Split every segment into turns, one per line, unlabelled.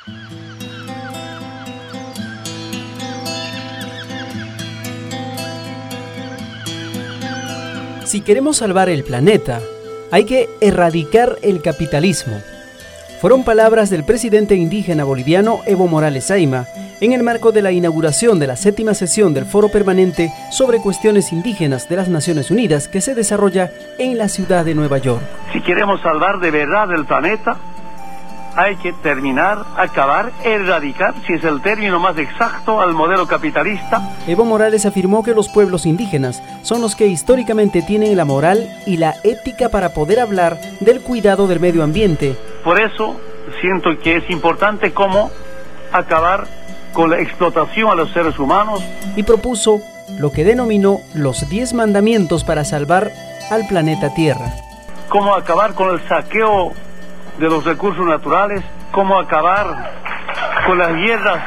Si queremos salvar el planeta, hay que erradicar el capitalismo. Fueron palabras del presidente indígena boliviano Evo Morales Ayma en el marco de la inauguración de la 7ª sesión del Foro Permanente sobre Cuestiones Indígenas de las Naciones Unidas que se desarrolla en la ciudad de Nueva York.
Si queremos salvar de verdad el planeta, hay que terminar, acabar, erradicar, si es el término más exacto, al modelo capitalista.
Evo Morales afirmó que los pueblos indígenas son los que históricamente tienen la moral y la ética para poder hablar del cuidado del medio ambiente.
Por eso siento que es importante cómo acabar con la explotación a los seres humanos.
Y propuso lo que denominó los 10 mandamientos para salvar al planeta Tierra.
Cómo acabar con el saqueo de los recursos naturales, cómo acabar con las guerras.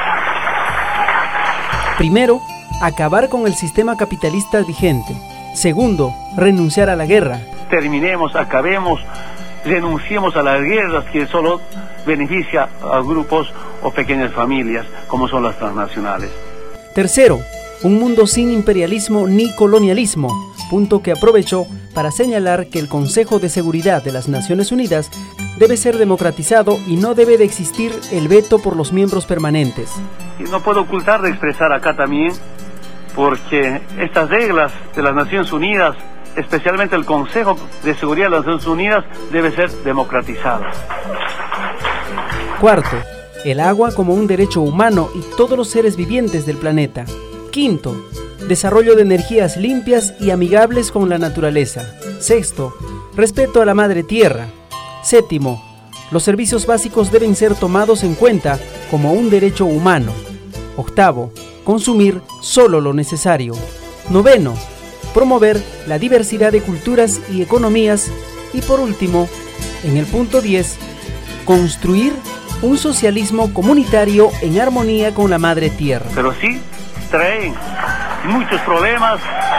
Primero, acabar con el sistema capitalista vigente. Segundo, renunciar a la guerra.
Terminemos, acabemos, renunciemos a las guerras que solo beneficia a grupos o pequeñas familias, como son las transnacionales.
Tercero, un mundo sin imperialismo ni colonialismo, punto que aprovechó para señalar que el Consejo de Seguridad de las Naciones Unidas debe ser democratizado y no debe de existir el veto por los miembros permanentes.
Y no puedo ocultar de expresar acá también, porque estas reglas de las Naciones Unidas, especialmente el Consejo de Seguridad de las Naciones Unidas, debe ser democratizado.
Cuarto, el agua como un derecho humano y todos los seres vivientes del planeta. Quinto, desarrollo de energías limpias y amigables con la naturaleza. Sexto, respeto a la madre tierra. Séptimo, los servicios básicos deben ser tomados en cuenta como un derecho humano. Octavo, consumir solo lo necesario. Noveno, promover la diversidad de culturas y economías. Y por último, en el punto 10, construir un socialismo comunitario en armonía con la madre tierra.
Pero sí traen muchos problemas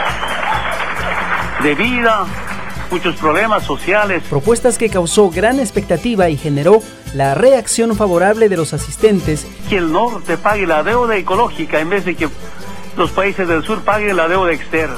de vida, muchos problemas sociales.
Propuestas que causó gran expectativa y generó la reacción favorable de los asistentes.
Que el norte pague la deuda ecológica en vez de que los países del sur paguen la deuda externa.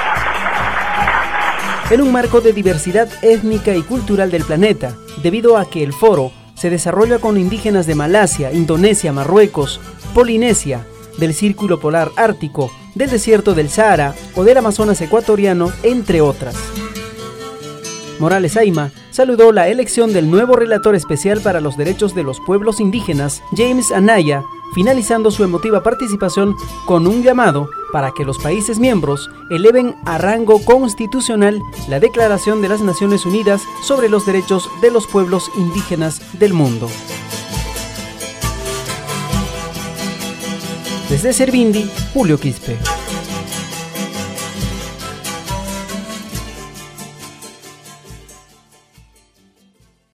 En un marco de diversidad étnica y cultural del planeta, debido a que el foro se desarrolla con indígenas de Malasia, Indonesia, Marruecos, Polinesia, del Círculo Polar Ártico, del Desierto del Sahara o del Amazonas ecuatoriano, entre otras. Morales Ayma saludó la elección del nuevo relator especial para los derechos de los pueblos indígenas, James Anaya, finalizando su emotiva participación con un llamado para que los países miembros eleven a rango constitucional la Declaración de las Naciones Unidas sobre los derechos de los pueblos indígenas del mundo. Desde Servindi, Julio Quispe.